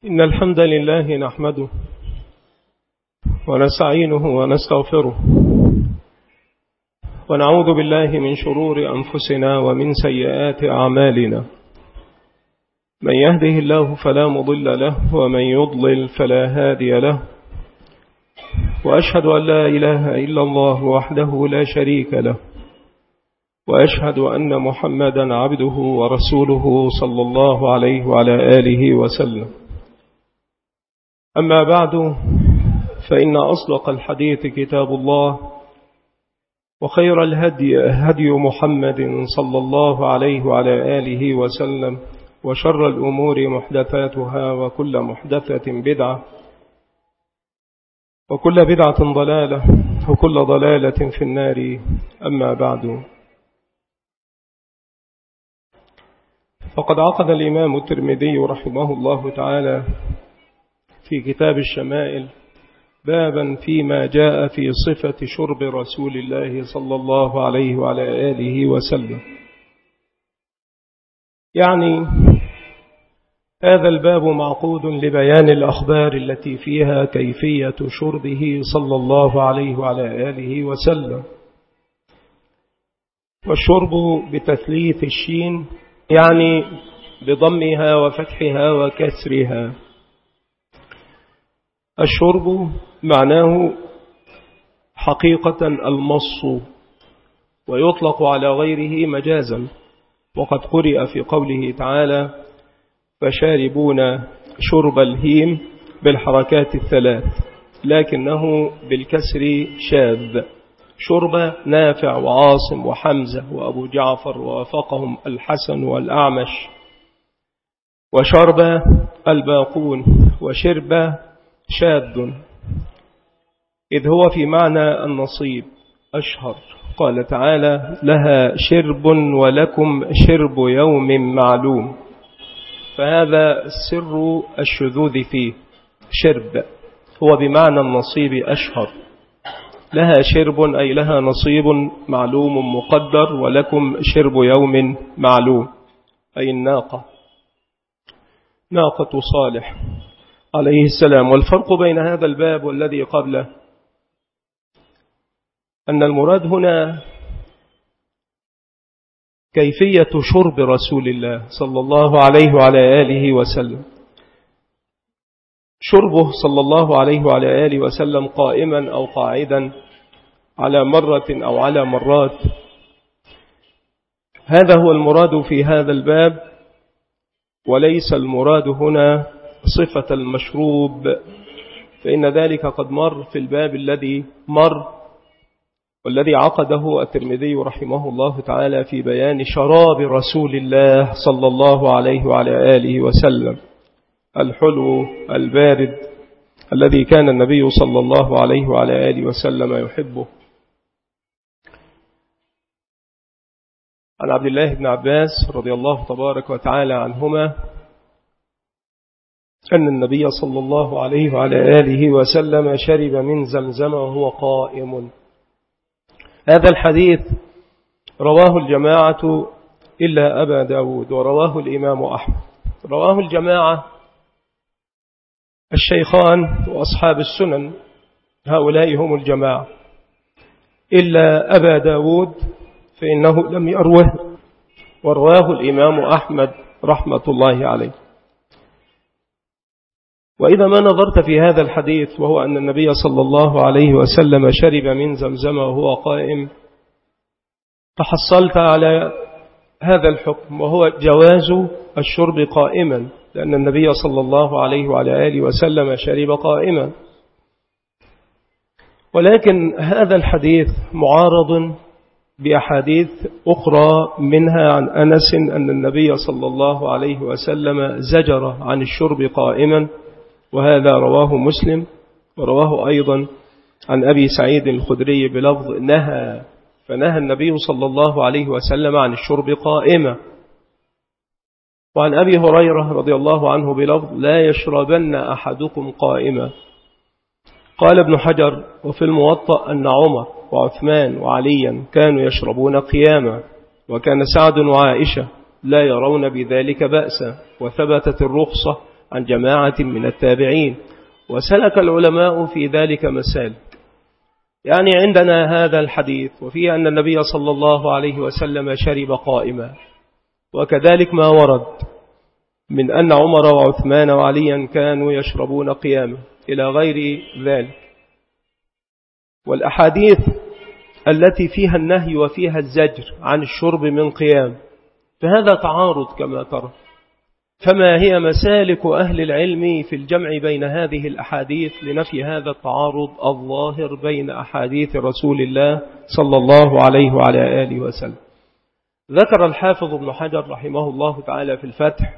إن الحمد لله نحمده ونستعينه ونستغفره ونعوذ بالله من شرور أنفسنا ومن سيئات أعمالنا. من يهده الله فلا مضل له ومن يضلل فلا هادي له، وأشهد أن لا إله إلا الله وحده لا شريك له، وأشهد أن محمدا عبده ورسوله صلى الله عليه وعلى آله وسلم. أما بعد، فإن أصدق الحديث كتاب الله، وخير الهدي هدي محمد صلى الله عليه وعلى آله وسلم، وشر الأمور محدثاتها، وكل محدثة بدعة، وكل بدعة ضلالة، وكل ضلالة في النار. أما بعد، فقد عقد الإمام الترمذي رحمه الله تعالى في كتاب الشمائل بابا فيما جاء في صفة شرب رسول الله صلى الله عليه وعلى آله وسلم. يعني هذا الباب معقود لبيان الأخبار التي فيها كيفية شربه صلى الله عليه وعلى آله وسلم. والشرب بتثليث الشين، يعني بضمها وفتحها وكسرها. الشرب معناه حقيقة المص، ويطلق على غيره مجازا، وقد قرئ في قوله تعالى: فشاربون شرب الهيم بالحركات الثلاث، لكنه بالكسر شاذ. شرب نافع وعاصم وحمزة وأبو جعفر، ووافقهم الحسن والأعمش. وشرب الباقون، وشرب شاذ، إذ هو في معنى النصيب أشهر. قال تعالى: لها شرب ولكم شرب يوم معلوم. فهذا سر الشذوذ فيه، شرب هو بمعنى النصيب أشهر. لها شرب أي لها نصيب معلوم مقدر، ولكم شرب يوم معلوم أي الناقة، ناقة صالح عليه السلام. والفرق بين هذا الباب والذي قبله أن المراد هنا كيفية شرب رسول الله صلى الله عليه وعلى آله وسلم. شربه صلى الله عليه وعلى آله وسلم قائما أو قاعدا، على مرة أو على مرات، هذا هو المراد في هذا الباب، وليس المراد هنا صفة المشروب، فإن ذلك قد مر في الباب الذي مر والذي عقده الترمذي رحمه الله تعالى في بيان شراب رسول الله صلى الله عليه وعلى آله وسلم، الحلو البارد الذي كان النبي صلى الله عليه وعلى آله وسلم يحبه. عن عبد الله بن عباس رضي الله تبارك وتعالى عنهما أن النبي صلى الله عليه وعلى آله وسلم شرب من زمزم وهو قائم. هذا الحديث رواه الجماعة إلا أبا داود، ورواه الإمام أحمد. رواه الجماعة الشيخان وأصحاب السنن، هؤلاء هم الجماعة، إلا أبا داود فإنه لم يروه، ورواه الإمام أحمد رحمة الله عليه. وإذا ما نظرت في هذا الحديث، وهو أن النبي صلى الله عليه وسلم شرب من زمزم وهو قائم، فحصلت على هذا الحكم، وهو جواز الشرب قائما، لأن النبي صلى الله عليه وعلى آله وسلم شرب قائما. ولكن هذا الحديث معارض بأحاديث أخرى، منها عن أنس أن النبي صلى الله عليه وسلم زجر عن الشرب قائما، وهذا رواه مسلم. ورواه أيضا عن أبي سعيد الخدري بلفظ نهى، فنهى النبي صلى الله عليه وسلم عن الشرب قائما. وعن أبي هريرة رضي الله عنه بلفظ لا يشربن أحدكم قائما. قال ابن حجر: وفي الموطأ أن عمر وعثمان وعليا كانوا يشربون قياما، وكان سعد وعائشة لا يرون بذلك بأسا، وثبتت الرخصة عن جماعة من التابعين، وسلك العلماء في ذلك مسالك. يعني عندنا هذا الحديث وفيه أن النبي صلى الله عليه وسلم شرب قائما، وكذلك ما ورد من أن عمر وعثمان وعليا كانوا يشربون قياما إلى غير ذلك. والأحاديث التي فيها النهي وفيها الزجر عن الشرب من قيام، فهذا تعارض كما ترى. فما هي مسالك أهل العلم في الجمع بين هذه الأحاديث لنفي هذا التعارض الظاهر بين أحاديث رسول الله صلى الله عليه وعلى آله وسلم؟ ذكر الحافظ ابن حجر رحمه الله تعالى في الفتح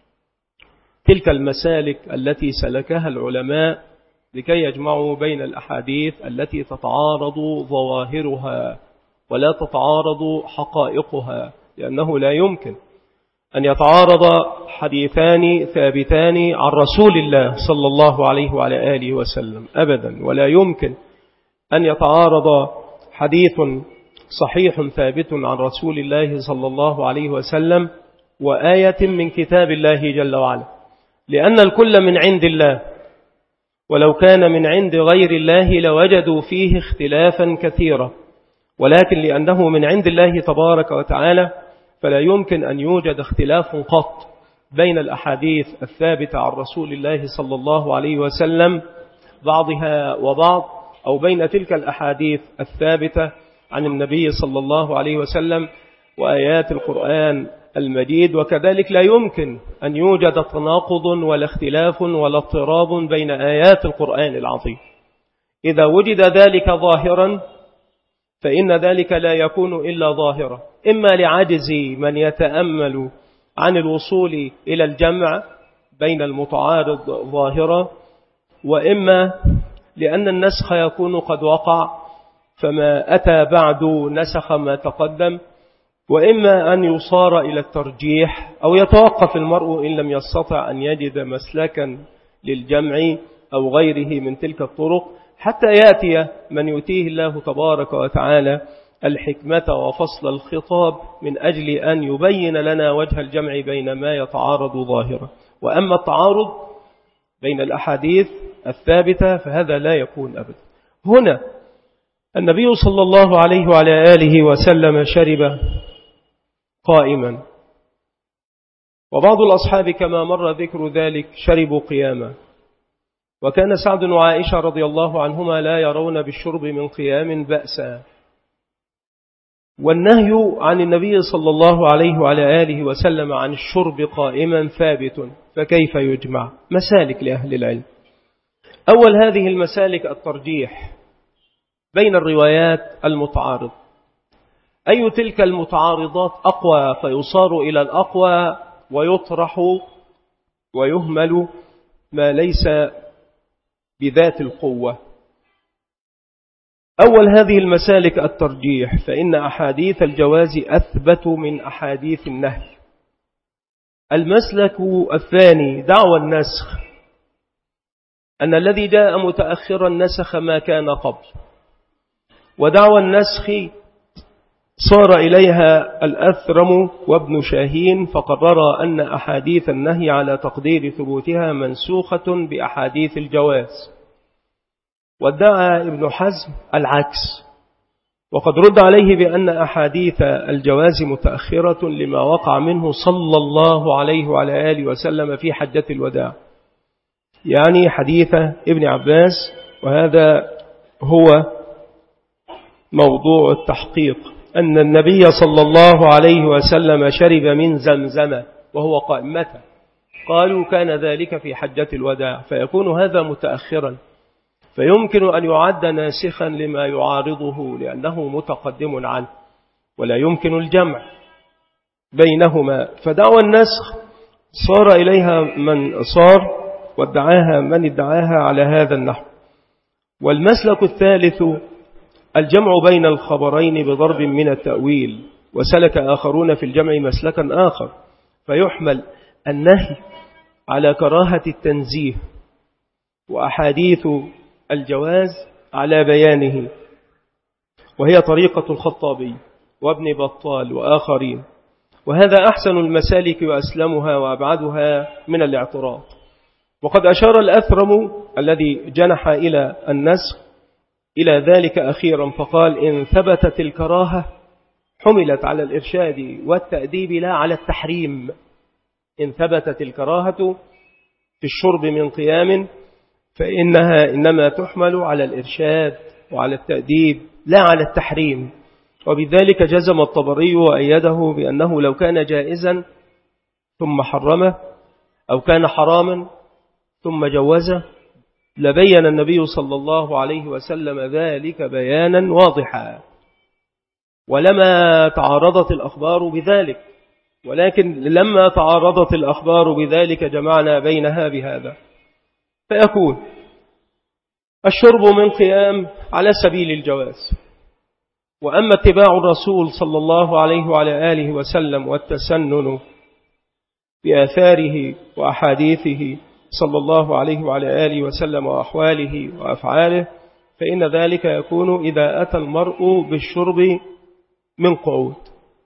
تلك المسالك التي سلكها العلماء لكي يجمعوا بين الأحاديث التي تتعارض ظواهرها ولا تتعارض حقائقها، لأنه لا يمكن أن يتعارض حديثان ثابتان عن رسول الله صلى الله عليه وعلى آله وسلم أبدا، ولا يمكن أن يتعارض حديث صحيح ثابت عن رسول الله صلى الله عليه وسلم وآية من كتاب الله جل وعلا، لأن الكل من عند الله، ولو كان من عند غير الله لوجدوا فيه اختلافا كثيرا، ولكن لأنه من عند الله تبارك وتعالى فلا يمكن أن يوجد اختلاف قط بين الأحاديث الثابتة عن رسول الله صلى الله عليه وسلم بعضها وبعض، أو بين تلك الأحاديث الثابتة عن النبي صلى الله عليه وسلم وآيات القرآن المجيد. وكذلك لا يمكن أن يوجد تناقض ولا اختلاف ولا اضطراب بين آيات القرآن العظيم. إذا وجد ذلك ظاهرا فإن ذلك لا يكون إلا ظاهرا، إما لعجز من يتأمل عن الوصول إلى الجمع بين المتعارض ظاهرا، وإما لأن النسخ يكون قد وقع فما أتى بعد نسخ ما تقدم، وإما أن يصار إلى الترجيح أو يتوقف المرء إن لم يستطع أن يجد مسلكا للجمع أو غيره من تلك الطرق، حتى يأتي من يؤتيه الله تبارك وتعالى الحكمة وفصل الخطاب من أجل أن يبين لنا وجه الجمع بين ما يتعارض ظاهرا. وأما التعارض بين الأحاديث الثابتة فهذا لا يكون أبدا. هنا النبي صلى الله عليه وعلى آله وسلم شرب قائما، وبعض الأصحاب كما مر ذكر ذلك شربوا قياما، وكان سعد وعائشة رضي الله عنهما لا يرون بالشرب من قيام بأسا. والنهي عن النبي صلى الله عليه وعلى آله وسلم عن الشرب قائما ثابت، فكيف يجمع؟ مسالك لأهل العلم. أول هذه المسالك الترجيح بين الروايات المتعارض، أي تلك المتعارضات أقوى فيصار إلى الأقوى ويطرح ويهمل ما ليس بذات القوة. أول هذه المسالك الترجيح، فإن أحاديث الجواز أثبت من أحاديث النهي. المسلك الثاني دعوى النسخ، أن الذي جاء متأخرا نسخ ما كان قبل، ودعوى النسخ صار إليها الأثرم وابن شاهين فقرر أن أحاديث النهي على تقدير ثبوتها منسوخة بأحاديث الجواز. وادعى ابن حزم العكس، وقد رد عليه بأن أحاديث الجواز متأخرة لما وقع منه صلى الله عليه وعلى آله وسلم في حجة الوداع، يعني حديث ابن عباس، وهذا هو موضوع التحقيق، أن النبي صلى الله عليه وسلم شرب من زمزم وهو قائم. متى؟ قالوا كان ذلك في حجة الوداع، فيكون هذا متأخرا، فيمكن أن يعد ناسخا لما يعارضه لأنه متقدم عنه، ولا يمكن الجمع بينهما. فدعوى النسخ صار إليها من صار، وادعاها من ادعاها على هذا النحو. والمسلك الثالث الجمع بين الخبرين بضرب من التأويل، وسلك آخرون في الجمع مسلكا آخر، فيحمل النهي على كراهة التنزيه، وأحاديث الجواز على بيانه، وهي طريقة الخطابي وابن بطال وآخرين، وهذا أحسن المسالك وأسلمها وأبعدها من الاعتراض. وقد أشار الأثرم الذي جنح إلى النسخ إلى ذلك أخيرا فقال: إن ثبتت الكراهة حملت على الإرشاد والتأديب لا على التحريم. إن ثبتت الكراهة في الشرب من قيام فإنها إنما تحمل على الإرشاد وعلى التأديب لا على التحريم. وبذلك جزم الطبري وأيده بأنه لو كان جائزا ثم حرمه أو كان حراما ثم جوزه لبين النبي صلى الله عليه وسلم ذلك بيانا واضحا ولما تعارضت الأخبار بذلك، ولكن لما تعارضت الأخبار بذلك جمعنا بينها بهذا، فيكون الشرب من قيام على سبيل الجواز. وأما اتباع الرسول صلى الله عليه وعلى آله وسلم والتسنن بآثاره وأحاديثه صلى الله عليه وعلى آله وسلم وأحواله وأفعاله، فإن ذلك يكون إذا أتى المرء بالشرب من قعود.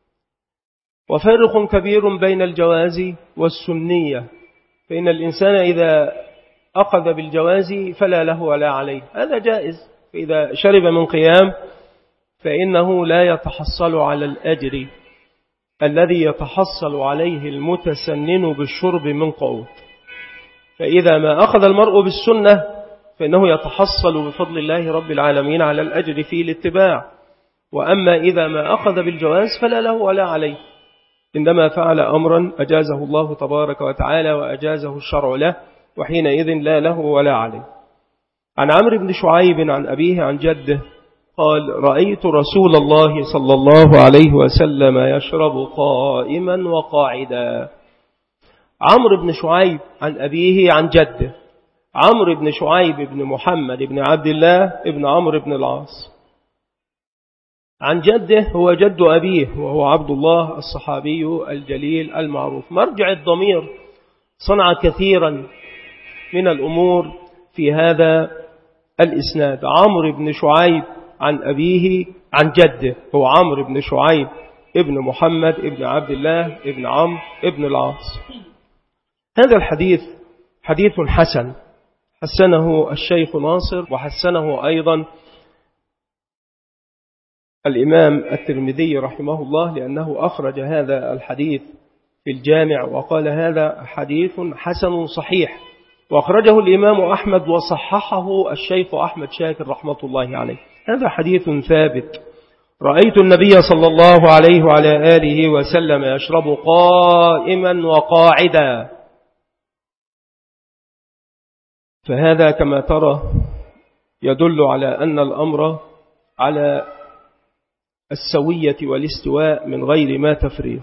وفرق كبير بين الجواز والسنية، فإن الإنسان إذا أخذ بالجواز فلا له ولا عليه، هذا جائز. فإذا شرب من قيام فإنه لا يتحصل على الأجر الذي يتحصل عليه المتسنن بالشرب من قعود. فإذا ما أخذ المرء بالسنة فإنه يتحصل بفضل الله رب العالمين على الأجر في الاتباع. وأما إذا ما أخذ بالجواز فلا له ولا عليه، إنما فعل أمرا أجازه الله تبارك وتعالى وأجازه الشرع له، وحينئذ لا له ولا عليه. عن عمرو بن شعيب عن أبيه عن جده قال: رأيت رسول الله صلى الله عليه وسلم يشرب قائما وقاعدا. عمرو بن شعيب عن أبيه عن جده، عمرو بن شعيب بن محمد بن عبد الله بن عمرو بن العاص. عن جده هو جد أبيه وهو عبد الله الصحابي الجليل المعروف. مرجع الضمير صنع كثيرا من الأمور في هذا الإسناد. عمرو بن شعيب عن أبيه عن جده هو عمرو بن شعيب ابن محمد ابن عبد الله ابن عمرو ابن العاص. هذا الحديث حديث حسن، حسنه الشيخ ناصر وحسنه أيضا الإمام الترمذي رحمه الله، لأنه أخرج هذا الحديث في الجامع وقال هذا حديث حسن صحيح. وأخرجه الإمام أحمد وصححه الشيخ أحمد شاكر رحمة الله عليه. هذا حديث ثابت. رأيت النبي صلى الله عليه وعلى آله وسلم يشرب قائما وقاعدا. فهذا كما ترى يدل على أن الأمر على السوية والاستواء من غير ما تفريق.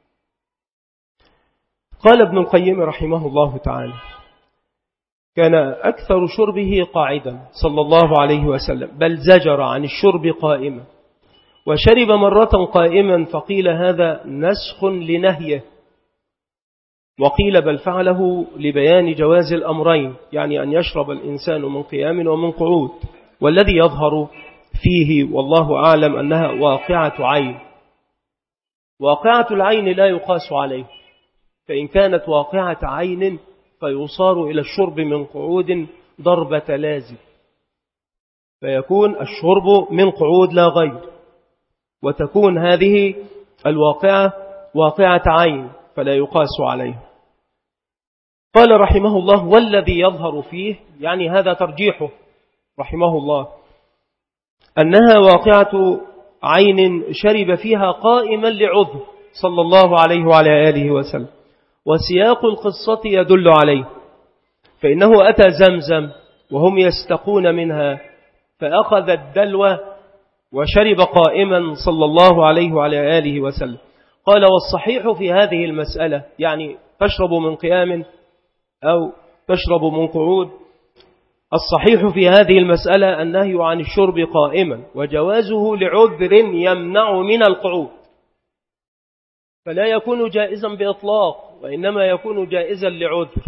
قال ابن القيم رحمه الله تعالى: كان أكثر شربه قاعدا صلى الله عليه وسلم، بل زجر عن الشرب قائما، وشرب مرة قائما فقيل هذا نسخ لنهيه، وقيل بل فعله لبيان جواز الأمرين، يعني أن يشرب الإنسان من قيام ومن قعود. والذي يظهر فيه والله أعلم أنها واقعة عين. واقعة العين لا يقاس عليه، فإن كانت واقعة عين فيصار إلى الشرب من قعود ضربة لازم، فيكون الشرب من قعود لا غير، وتكون هذه الواقعة واقعة عين فلا يقاس عليه. قال رحمه الله: والذي يظهر فيه، يعني هذا ترجيحه رحمه الله، أنها واقعة عين شرب فيها قائما لعذر صلى الله عليه وعلى آله وسلم، وسياق القصة يدل عليه. فإنه أتى زمزم وهم يستقون منها فأخذ الدلوة وشرب قائما صلى الله عليه وعلى آله وسلم. قال: والصحيح في هذه المسألة، يعني تشرب من قيام أو تشرب من قعود، الصحيح في هذه المسألة النهي عن الشرب قائما، وجوازه لعذر يمنع من القعود، فلا يكون جائزا بإطلاق، وإنما يكون جائزا لعذر،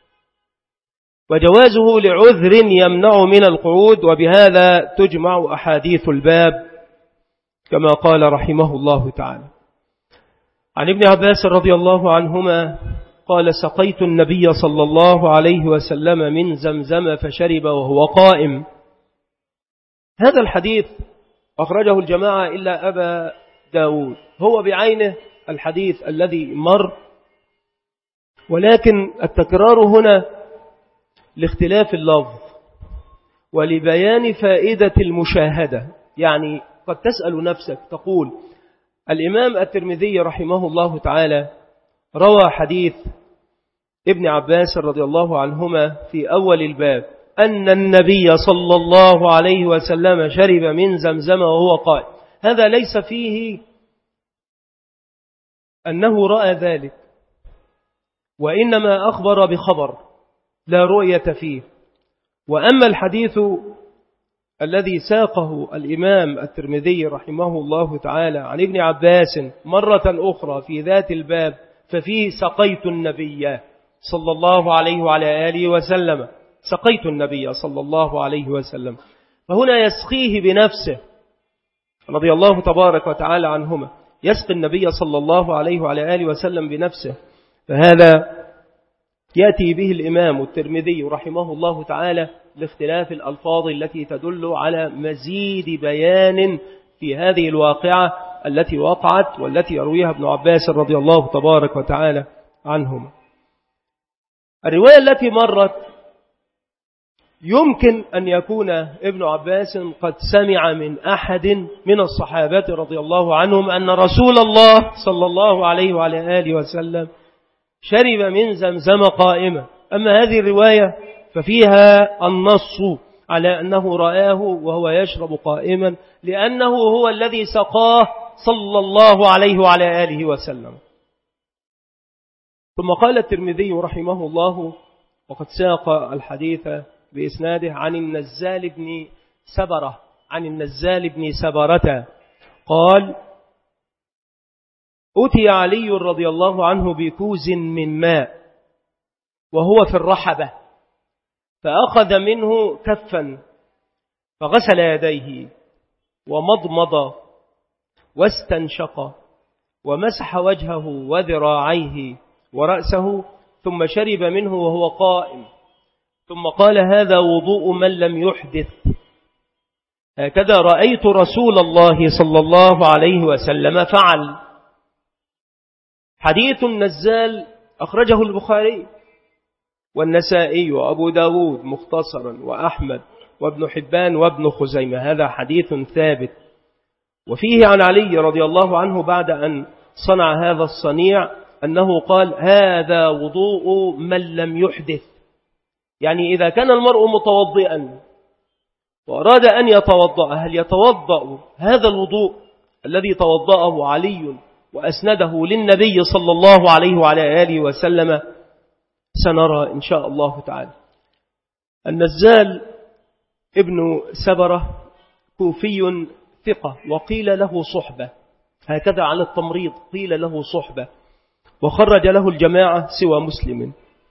وجوازه لعذر يمنع من القعود. وبهذا تجمع أحاديث الباب كما قال رحمه الله تعالى. عن ابن عباس رضي الله عنهما قال سقيت النبي صلى الله عليه وسلم من زمزم فشرب وهو قائم. هذا الحديث أخرجه الجماعة إلا أبا داود، هو بعينه الحديث الذي مر، ولكن التكرار هنا لاختلاف اللفظ ولبيان فائدة المشاهدة. يعني قد تسأل نفسك تقول الإمام الترمذي رحمه الله تعالى روى حديث ابن عباس رضي الله عنهما في أول الباب أن النبي صلى الله عليه وسلم شرب من زمزم وهو قائم، هذا ليس فيه أنه رأى ذلك، وإنما أخبر بخبر لا رؤية فيه. وأما الحديث الذي ساقه الإمام الترمذي رحمه الله تعالى عن ابن عباس مرة أخرى في ذات الباب ففيه سقيت النبي صلى الله عليه وعلى آله وسلم، سقيت النبي صلى الله عليه وسلم، فهنا يسقيه بنفسه رضي الله تبارك وتعالى عنهما، يسقي النبي صلى الله عليه وعلى آله وسلم بنفسه. فهذا يأتي به الإمام الترمذي رحمه الله تعالى لاختلاف الألفاظ التي تدل على مزيد بيان في هذه الواقعة التي وقعت والتي يرويها ابن عباس رضي الله تبارك وتعالى عنهما. الرواية التي مرت يمكن أن يكون ابن عباس قد سمع من أحد من الصحابة رضي الله عنهم أن رسول الله صلى الله عليه وعلى آله وسلم شرب من زمزم قائمة. أما هذه الرواية ففيها النص على أنه رآه وهو يشرب قائما، لأنه هو الذي سقاه صلى الله عليه وعلى آله وسلم. ثم قال الترمذي رحمه الله وقد ساق الحديث بإسناده عن النزال بن سبرة عن النزال بن سبرة قال أتي علي رضي الله عنه بكوز من ماء وهو في الرحبة، فأخذ منه كفا فغسل يديه ومضمض واستنشق ومسح وجهه وذراعيه ورأسه، ثم شرب منه وهو قائم، ثم قال هذا وضوء من لم يحدث، هكذا رأيت رسول الله صلى الله عليه وسلم فعل. حديث النزال أخرجه البخاري والنسائي وأبو داود مختصرا وأحمد وابن حبان وابن خزيمة، هذا حديث ثابت. وفيه عن علي رضي الله عنه بعد أن صنع هذا الصنيع أنه قال هذا وضوء من لم يحدث، يعني إذا كان المرء متوضئا وأراد أن يتوضأ هل يتوضأ هذا الوضوء الذي توضأه علي وأسنده للنبي صلى الله عليه وعلى آله وسلم؟ سنرى إن شاء الله تعالى. النزال ابن سبرة كوفي ثقة وقيل له صحبة، هكذا على التمريض قيل له صحبة، وخرج له الجماعة سوى مسلم.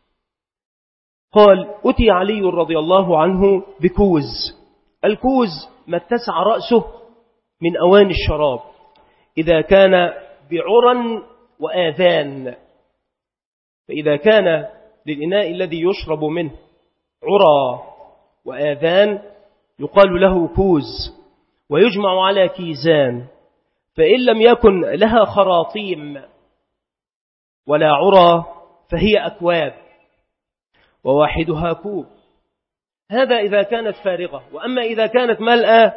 قال أتي علي رضي الله عنه بكوز، الكوز ما اتسع رأسه من أواني الشراب إذا كان بعرى وآذان، فإذا كان للإناء الذي يشرب منه عرى وآذان يقال له كوز، ويجمع على كيزان، فإن لم يكن لها خراطيم ولا عرى فهي أكواب وواحدها كوب، هذا إذا كانت فارغة. وأما إذا كانت ملأة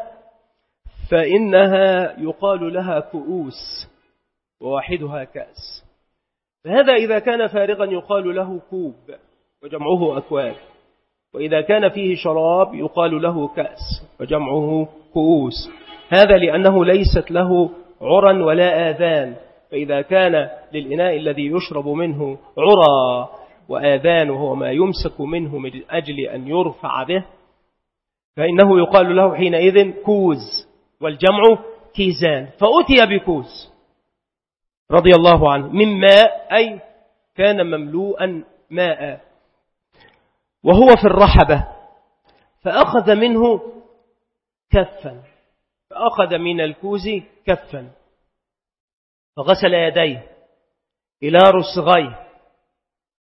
فإنها يقال لها كؤوس وواحدها كأس، فهذا إذا كان فارغا يقال له كوب وجمعه أكواب، وإذا كان فيه شراب يقال له كأس وجمعه كؤوس، هذا لأنه ليست له عرى ولا آذان. فإذا كان للإناء الذي يشرب منه عرى وآذان وهو ما يمسك منه من أجل أن يرفع به فإنه يقال له حينئذ كوز، والجمع كيزان. فأتي بكوز رضي الله عنه من ماء، أي كان مملوءا ماء، وهو في الرحبة، فأخذ منه كفا، فأخذ من الكوز كفا فغسل يديه إلى رسغيه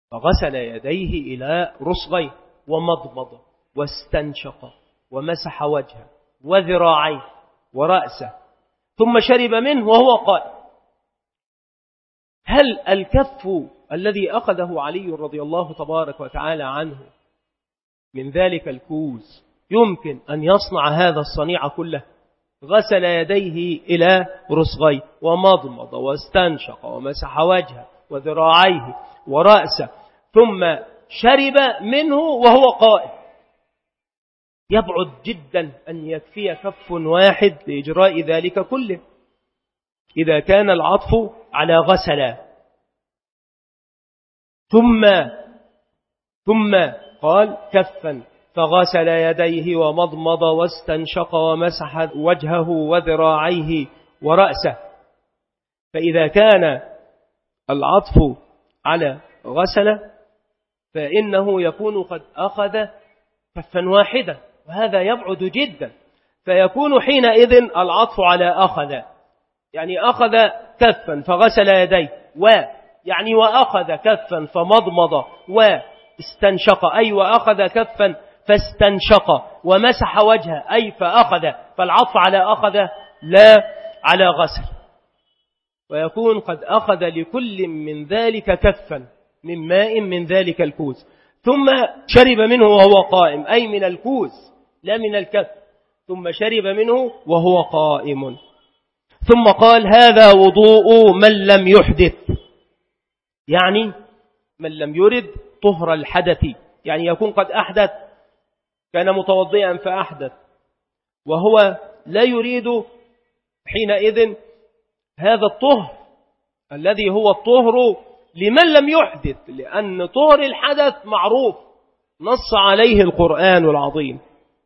فغسل يديه إلى رسغيه ومضمض واستنشق ومسح وجهه وذراعيه ورأسه ثم شرب منه وهو قائم. هل الكف الذي أخذه علي رضي الله تبارك وتعالى عنه من ذلك الكوز يمكن أن يصنع هذا الصنيع كله؟ غسل يديه إلى رسغيه ومضمض واستنشق ومسح وجهه وذراعيه ورأسه ثم شرب منه وهو قائم. يبعد جدا أن يكفي كف واحد لإجراء ذلك كله إذا كان العطف على غسل. ثم قال كفا فغسل يديه ومضمض واستنشق ومسح وجهه وذراعيه ورأسه. فإذا كان العطف على غسل فإنه يكون قد أخذ كفا واحدا، وهذا يبعد جدا، فيكون حينئذ العطف على أخذ، يعني أخذ كفا فغسل يديه، يعني وأخذ كفا فمضمض واستنشق، أي وأخذ كفا فاستنشق ومسح وجهه، أي فأخذ، فالعطف على أخذ لا على غسل. ويكون قد أخذ لكل من ذلك كفا من ماء من ذلك الكوز ثم شرب منه وهو قائم، أي من الكوز لا من الكف، ثم شرب منه وهو قائم. ثم قال هذا وضوء من لم يحدث، يعني من لم يرد طهر الحدث، يعني يكون قد أحدث، كان متوضئا فأحدث وهو لا يريد حينئذ هذا الطهر الذي هو الطهر لمن لم يحدث، لأن طهر الحدث معروف نص عليه القرآن العظيم،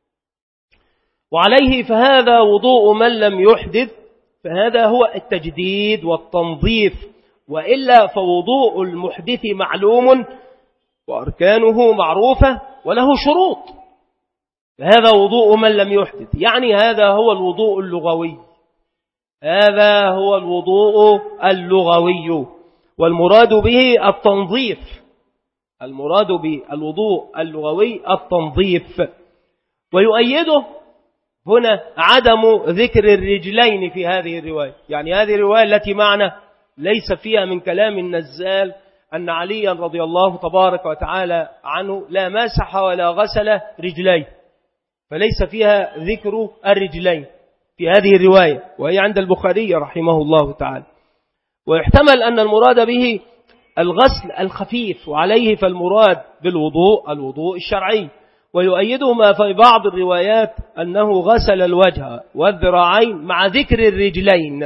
وعليه فهذا وضوء من لم يحدث، فهذا هو التجديد والتنظيف، وإلا فوضوء المحدث معلوم وأركانه معروفة وله شروط. هذا وضوء من لم يحدث، يعني هذا هو الوضوء اللغوي، هذا هو الوضوء اللغوي، والمراد به التنظيف، المراد بالوضوء اللغوي التنظيف. ويؤيده هنا عدم ذكر الرجلين في هذه الرواية، يعني هذه الرواية التي معنا ليس فيها من كلام النزال أن عليا رضي الله تبارك وتعالى عنه لا مسح ولا غسل رجليه، فليس فيها ذكر الرجلين في هذه الرواية، وهي عند البخاري رحمه الله تعالى. ويحتمل أن المراد به الغسل الخفيف، وعليه فالمراد بالوضوء الوضوء الشرعي. ويؤيده ما في بعض الروايات أنه غسل الوجه والذراعين مع ذكر الرجلين.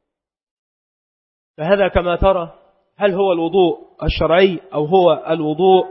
فهذا كما ترى هل هو الوضوء الشرعي أو هو الوضوء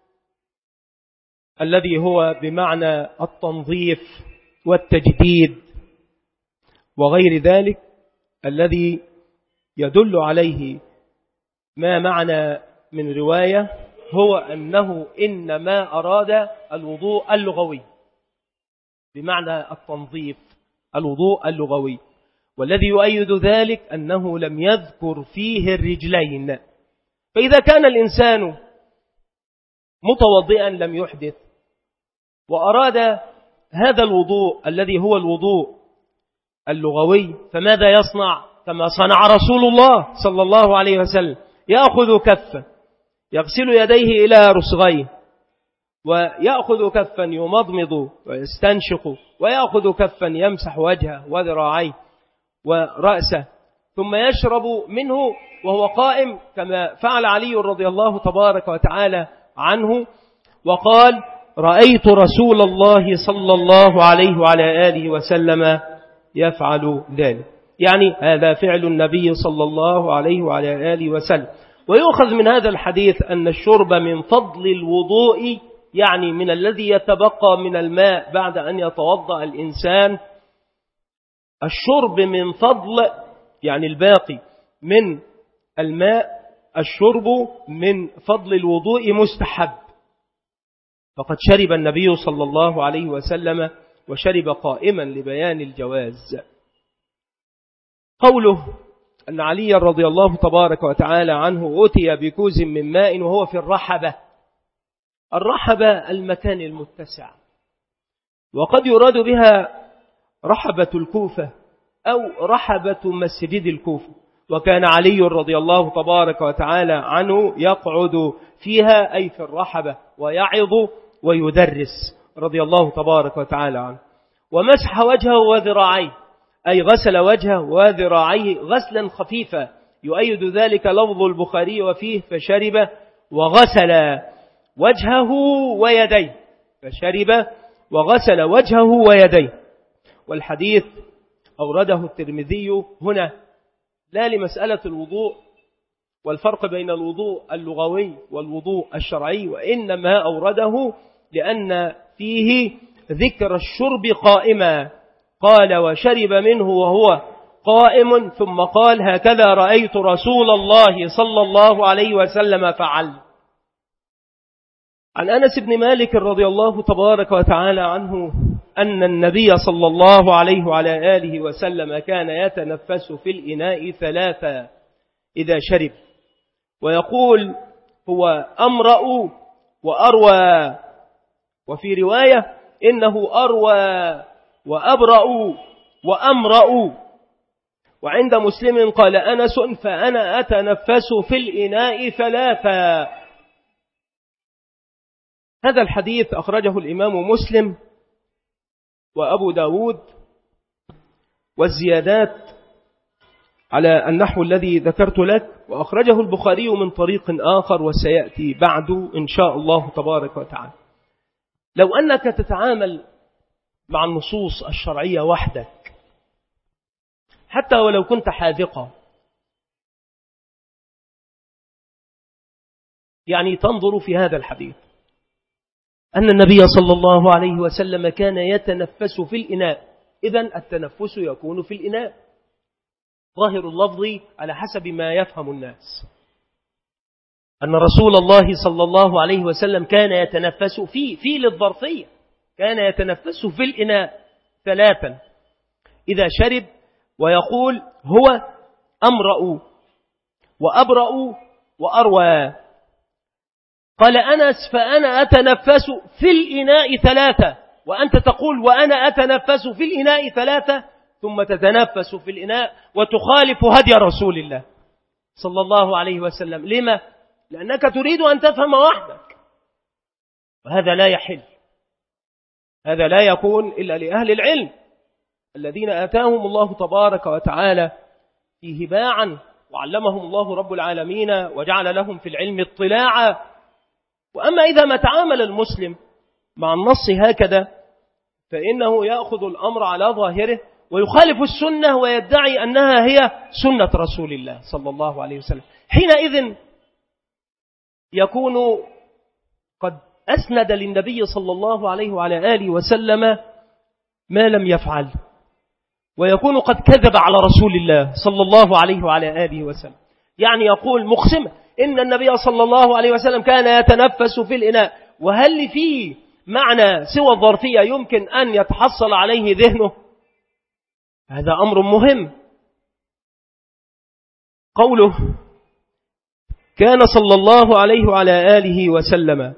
الذي هو بمعنى التنظيف والتجديد وغير ذلك، الذي يدل عليه ما معنى من رواية هو أنه إنما أراد الوضوء اللغوي بمعنى التنظيف، الوضوء اللغوي. والذي يؤيد ذلك أنه لم يذكر فيه الرجلين. فإذا كان الإنسان متوضئا لم يحدث وأراد هذا الوضوء الذي هو الوضوء اللغوي، فماذا يصنع؟ كما صنع رسول الله صلى الله عليه وسلم، يأخذ كفا يغسل يديه إلى رسغيه، ويأخذ كفا يمضمض ويستنشق، ويأخذ كفا يمسح وجهه وذراعيه ورأسه، ثم يشرب منه وهو قائم كما فعل علي رضي الله تبارك وتعالى عنه، وقال رأيت رسول الله صلى الله عليه وعلى آله وسلم يفعل ذلك، يعني هذا فعل النبي صلى الله عليه وعلى آله وسلم. ويؤخذ من هذا الحديث أن الشرب من فضل الوضوء، يعني من الذي يتبقى من الماء بعد أن يتوضأ الإنسان، الشرب من فضل يعني الباقي من الماء، الشرب من فضل الوضوء مستحب. فقد شرب النبي صلى الله عليه وسلم وشرب قائما لبيان الجواز. قوله أن علي رضي الله تبارك وتعالى عنه أتي بكوز من ماء وهو في الرحبة. الرحبة المكان المتسع، وقد يراد بها رحبة الكوفة أو رحبة مسجد الكوفة، وكان علي رضي الله تبارك وتعالى عنه يقعد فيها أي في الرحبة ويعظ ويدرس رضي الله تبارك وتعالى عنه. ومسح وجهه وذراعيه أي غسل وجهه وذراعيه غسلا خفيفا، يؤيد ذلك لفظ البخاري وفيه فشرب وغسل وجهه ويديه، فشرب وغسل وجهه ويديه. والحديث أورده الترمذي هنا لا لمسألة الوضوء والفرق بين الوضوء اللغوي والوضوء الشرعي، وإنما أورده لأن فيه ذكر الشرب قائما، قال وشرب منه وهو قائم، ثم قال هكذا رأيت رسول الله صلى الله عليه وسلم فعل. عن أنس بن مالك رضي الله تبارك وتعالى عنه أن النبي صلى الله عليه وعلى آله وسلم كان يتنفس في الإناء ثلاثة إذا شرب، ويقول هو أمرأ وأروى، وفي رواية إنه أروى وأبرأ وأمرأ. وعند مسلم قال أنس فأنا أتنفس في الإناء ثلاثة. هذا الحديث أخرجه الإمام مسلم وأبو داود، والزيادات على النحو الذي ذكرت لك، وأخرجه البخاري من طريق آخر وسيأتي بعد إن شاء الله تبارك وتعالى. لو أنك تتعامل مع النصوص الشرعية وحدك حتى ولو كنت حاذقا، يعني تنظر في هذا الحديث أن النبي صلى الله عليه وسلم كان يتنفس في الإناء، إذن التنفس يكون في الإناء، ظاهر اللفظ على حسب ما يفهم الناس أن رسول الله صلى الله عليه وسلم كان يتنفس في للظرفية، كان يتنفس في الإناء ثلاثا إذا شرب، ويقول هو أمرأ وأبرأ وأروى. قال أنس فأنا أتنفس في الإناء ثلاثة، وأنت تقول وأنا أتنفس في الإناء ثلاثة، ثم تتنفس في الإناء وتخالف هدي رسول الله صلى الله عليه وسلم. لما؟ لأنك تريد أن تفهم وحدك، وهذا لا يحل، هذا لا يكون إلا لأهل العلم الذين آتاهم الله تبارك وتعالى في هباعا، وعلمهم الله رب العالمين وجعل لهم في العلم اطلاعا. وأما إذا ما تعامل المسلم مع النص هكذا فإنه يأخذ الأمر على ظاهره ويخالف السنة ويدعي أنها هي سنة رسول الله صلى الله عليه وسلم. حينئذ يكون قد أسند للنبي صلى الله عليه وعلى آله وسلم ما لم يفعل، ويكون قد كذب على رسول الله صلى الله عليه وعلى آله وسلم. يعني يقول مقسمة إن النبي صلى الله عليه وسلم كان يتنفس في الإناء، وهل فيه معنى سوى الظرفية يمكن أن يتحصل عليه ذهنه؟ هذا أمر مهم. قوله كان صلى الله عليه وعلى آله وسلم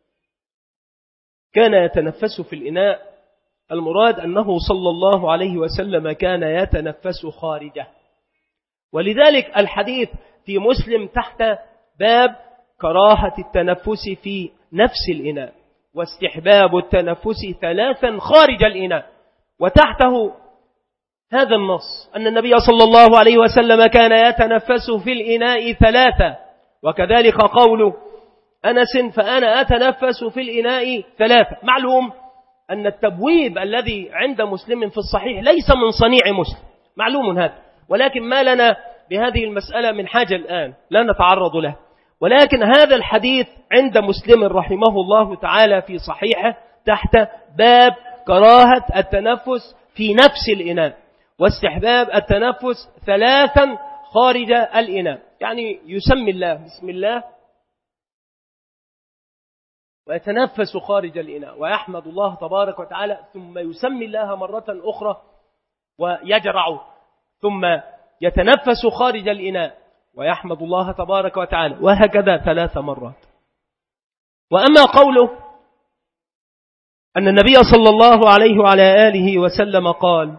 كان يتنفس في الإناء، المراد أنه صلى الله عليه وسلم كان يتنفس خارجه. ولذلك الحديث في مسلم تحت باب كراهة التنفس في نفس الإناء واستحباب التنفس ثلاثا خارج الإناء، وتحته هذا النص أن النبي صلى الله عليه وسلم كان يتنفس في الإناء ثلاثة. وكذلك قول أنس فأنا أتنفس في الإناء ثلاثة. معلوم أن التبويب الذي عند مسلم في الصحيح ليس من صنيع مسلم، معلوم هذا، ولكن ما لنا بهذه المسألة من حاجة الآن لا نتعرض له. ولكن هذا الحديث عند مسلم رحمه الله تعالى في صحيحه تحت باب كراهة التنفس في نفس الإناء واستحباب التنفس ثلاثا خارج الإناء، يعني يسمي الله بسم الله ويتنفس خارج الإناء ويحمد الله تبارك وتعالى، ثم يسمي الله مرة أخرى ويجرع، ثم يتنفس خارج الإناء ويحمد الله تبارك وتعالى، وهكذا 3 مرات. وأما قوله أن النبي صلى الله عليه وعلى آله وسلم قال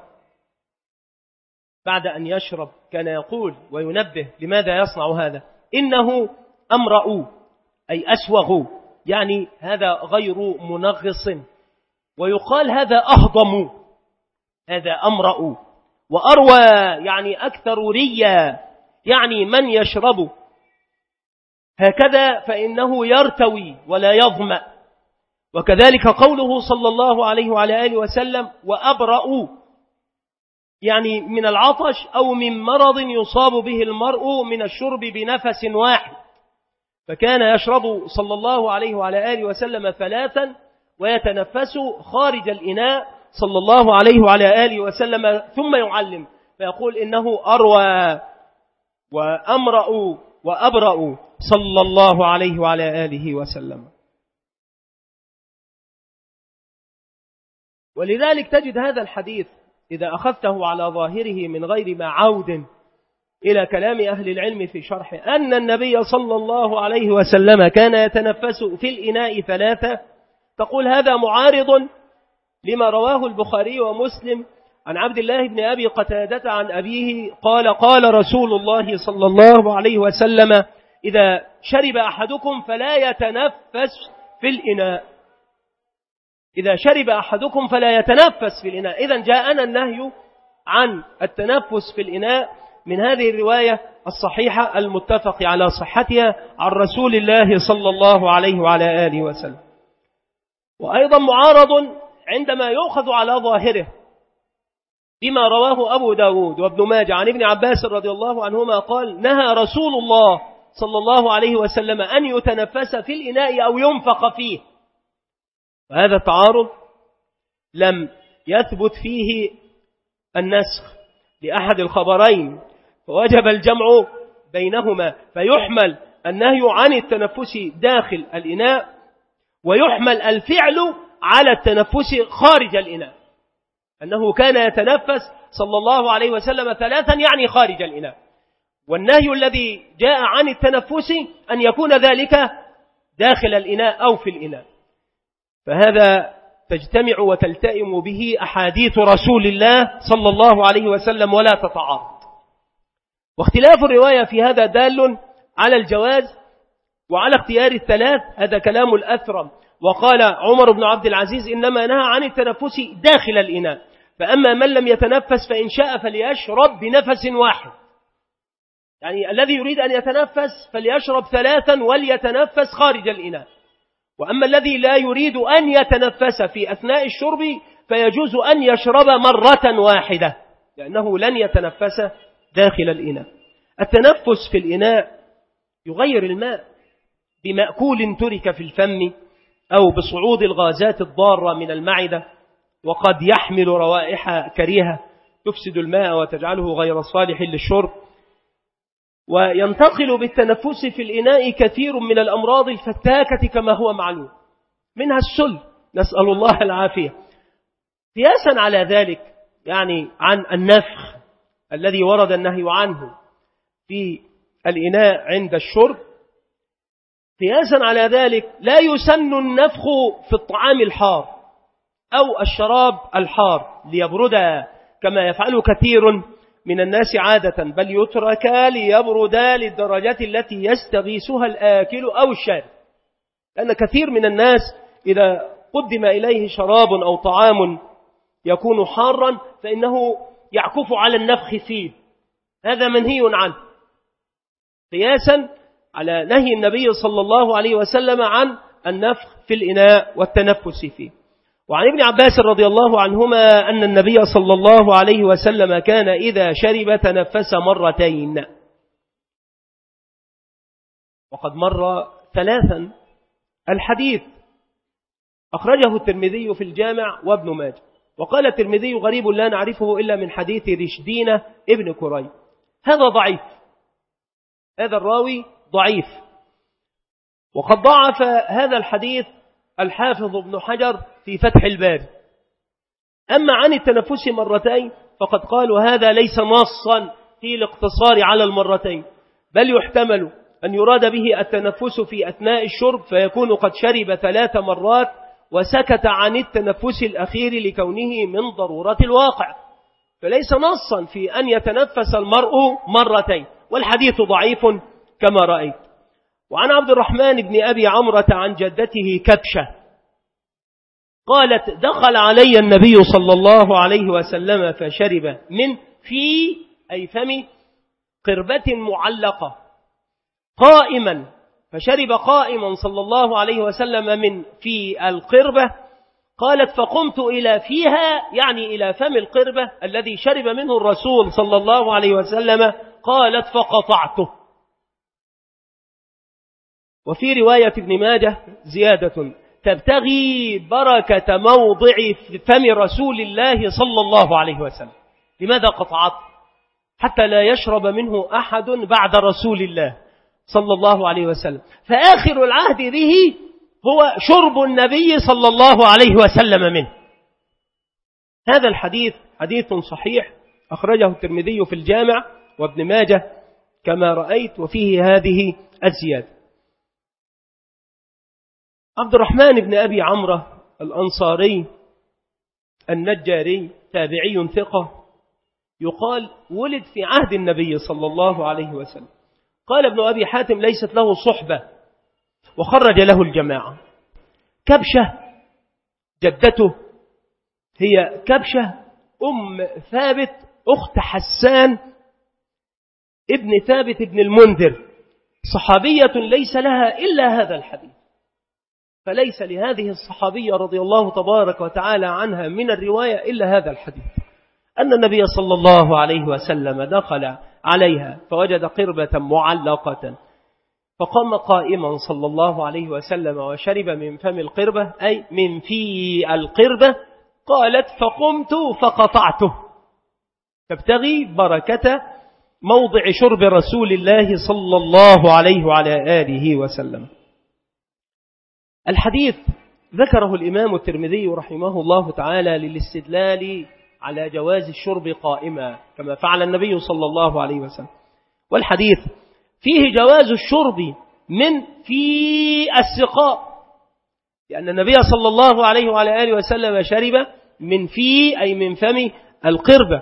بعد أن يشرب كان يقول وينبه لماذا يصنع هذا: إنه أمرأ، أي أسوغ، يعني هذا غير منغص، ويقال هذا أهضم، هذا أمرأ، وأروى يعني أكثر ريا، يعني من يشرب هكذا فإنه يرتوي ولا يظمأ. وكذلك قوله صلى الله عليه وعلى آله وسلم وأبرأ، يعني من العطش أو من مرض يصاب به المرء من الشرب بنفس واحد، فكان يشرب صلى الله عليه وعلى آله وسلم 3 ويتنفس خارج الإناء صلى الله عليه وعلى آله وسلم، ثم يعلم فيقول إنه أروى وأمرأ وأبرأ صلى الله عليه وعلى آله وسلم. ولذلك تجد هذا الحديث إذا أخذته على ظاهره من غير ما عود إلى كلام أهل العلم في شرحه أن النبي صلى الله عليه وسلم كان يتنفس في الإناء 3، تقول هذا معارض لما رواه البخاري ومسلم عن عبد الله بن أبي قتادة عن أبيه قال قال رسول الله صلى الله عليه وسلم إذا شرب أحدكم فلا يتنفس في الإناء، إذا شرب أحدكم فلا يتنفس في الإناء. إذن جاءنا النهي عن التنفس في الإناء من هذه الرواية الصحيحة المتفق على صحتها عن رسول الله صلى الله عليه وعلى آله وسلم. وأيضا معارض عندما يؤخذ على ظاهره بما رواه أبو داود وابن ماجه عن ابن عباس رضي الله عنهما قال نهى رسول الله صلى الله عليه وسلم أن يتنفس في الإناء أو ينفق فيه. وهذا التعارض لم يثبت فيه النسخ لأحد الخبرين، فوجب الجمع بينهما، فيحمل النهي عن التنفس داخل الإناء ويحمل الفعل على التنفس خارج الإناء، أنه كان يتنفس صلى الله عليه وسلم 3 يعني خارج الإناء، والنهي الذي جاء عن التنفس أن يكون ذلك داخل الإناء أو في الإناء. فهذا تجتمع وتلتئم به أحاديث رسول الله صلى الله عليه وسلم ولا تتعارض. واختلاف الرواية في هذا دال على الجواز وعلى اختيار 3، هذا كلام الأثرم. وقال عمر بن عبد العزيز إنما نهى عن التنفس داخل الإناء، فأما من لم يتنفس فإن شاء فليشرب بنفس واحد، يعني الذي يريد أن يتنفس فليشرب 3 وليتنفس خارج الإناء، وأما الذي لا يريد أن يتنفس في أثناء الشرب فيجوز أن يشرب مرة واحدة لأنه لن يتنفس داخل الإناء. التنفس في الإناء يغير الماء بمأكول ترك في الفم أو بصعود الغازات الضارة من المعدة، وقد يحمل روائح كريهة تفسد الماء وتجعله غير صالح للشرب. وينتقل بالتنفس في الإناء كثير من الأمراض الفتاكة كما هو معلوم، منها السل، نسأل الله العافية. قياسا على ذلك يعني عن النفخ الذي ورد النهي عنه في الإناء عند الشرب، قياسا على ذلك لا يسن النفخ في الطعام الحار أو الشراب الحار ليبرد كما يفعل كثير من الناس عادة، بل يترك ليبرد للدرجة التي يستغيثها الآكل أو الشارب، لأن كثير من الناس إذا قدم إليه شراب أو طعام يكون حارا فإنه يعكف على النفخ فيه، هذا منهي عنه قياسا على نهي النبي صلى الله عليه وسلم عن النفخ في الإناء والتنفس فيه. وعن ابن عباس رضي الله عنهما أن النبي صلى الله عليه وسلم كان إذا شرب تنفس 2 مرات، وقد مر 3. الحديث أخرجه الترمذي في الجامع وابن ماجه، وقال الترمذي غريب لا نعرفه إلا من حديث رشدين ابن كريب، هذا ضعيف، هذا الراوي ضعيف. وقد ضعف هذا الحديث الحافظ ابن حجر في فتح الباري. أما عن التنفس 2 مرتين فقد قالوا هذا ليس نصا في الاقتصار على المرتين، بل يحتمل أن يراد به التنفس في أثناء الشرب فيكون قد شرب 3 مرات وسكت عن التنفس الأخير لكونه من ضرورة الواقع، فليس نصا في أن يتنفس المرء مرتين، والحديث ضعيف كما رأيت. وعن عبد الرحمن بن أبي عمرة عن جدته كبشة قالت دخل علي النبي صلى الله عليه وسلم فشرب من في أي فم قربة معلقة قائما، فشرب قائما صلى الله عليه وسلم من في القربة. قالت فقمت إلى فيها يعني إلى فم القربة الذي شرب منه الرسول صلى الله عليه وسلم، قالت فقطعته. وفي رواية ابن ماجه زيادة تبتغي بركة موضع فم رسول الله صلى الله عليه وسلم. لماذا قطعت؟ حتى لا يشرب منه أحد بعد رسول الله صلى الله عليه وسلم، فآخر العهد به هو شرب النبي صلى الله عليه وسلم منه. هذا الحديث حديث صحيح أخرجه الترمذي في الجامع وابن ماجه كما رأيت، وفيه هذه الزيادة. عبد الرحمن بن أبي عمرة الأنصاري النجاري تابعي ثقة، يقال ولد في عهد النبي صلى الله عليه وسلم. قال ابن أبي حاتم ليست له صحبة وخرج له الجماعة. كبشة جدته هي كبشة أم ثابت أخت حسان ابن ثابت ابن المنذر، صحابية ليس لها إلا هذا الحديث، فليس لهذه الصحابية رضي الله تبارك وتعالى عنها من الرواية إلا هذا الحديث، أن النبي صلى الله عليه وسلم دخل عليها فوجد قربة معلقة فقام قائما صلى الله عليه وسلم وشرب من فم القربة أي من في القربة. قالت فقمت فقطعته تبتغي بركة موضع شرب رسول الله صلى الله عليه وعلى آله وسلم. الحديث ذكره الإمام الترمذي رحمه الله تعالى للاستدلال على جواز الشرب قائما كما فعل النبي صلى الله عليه وسلم، والحديث فيه جواز الشرب من في السقاء، لأن النبي صلى الله عليه وعلى آله وسلم شرب من في أي من فم القربة،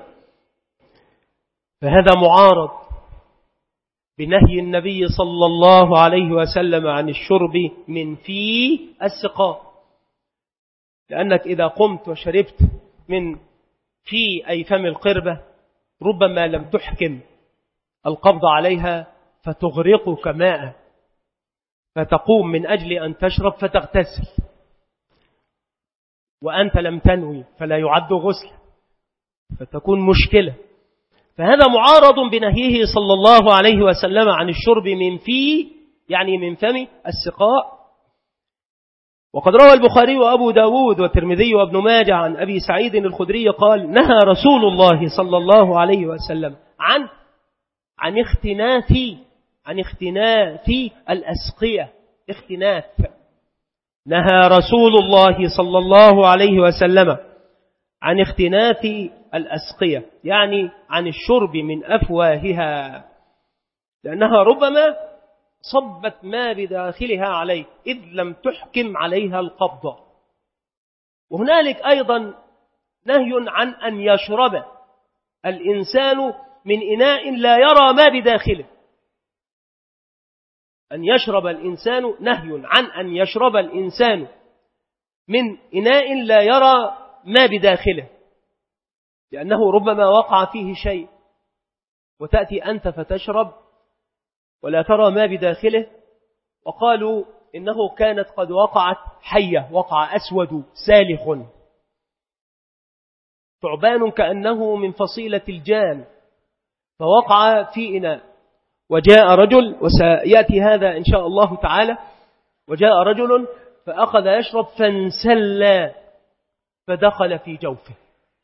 فهذا معارض بنهي النبي صلى الله عليه وسلم عن الشرب من في السقاء، لأنك إذا قمت وشربت من في أي فم القربة ربما لم تحكم القبض عليها فتغرقك ماء، فتقوم من أجل أن تشرب فتغتسل وأنت لم تنوي فلا يعد غسل، فتكون مشكلة. فهذا معارض بنهيه صلى الله عليه وسلم عن الشرب من في يعني من فم السقاء. وقد روى البخاري وأبو داود والترمذي وابن ماجه عن أبي سعيد الخدري قال نهى رسول الله صلى الله عليه وسلم عن اختناث الأسقية. اختناث، نهى رسول الله صلى الله عليه وسلم عن اختناث الأسقية، يعني عن الشرب من أفواهها، لأنها ربما صبت ما بداخلها عليه إذ لم تحكم عليها القبضة. وهنالك أيضا نهي عن أن يشرب الإنسان من إناء لا يرى ما بداخله. أن يشرب الإنسان نهي عن أن يشرب الإنسان من إناء لا يرى ما بداخله، لأنه ربما وقع فيه شيء وتأتي أنت فتشرب ولا ترى ما بداخله. وقالوا إنه كانت قد وقعت حية، وقع أسود سالخ ثعبان كأنه من فصيلة الجان، فوقع في إناء، وجاء رجل، وسيأتي هذا إن شاء الله تعالى، وجاء رجل فأخذ يشرب فانسلى فدخل في جوفه،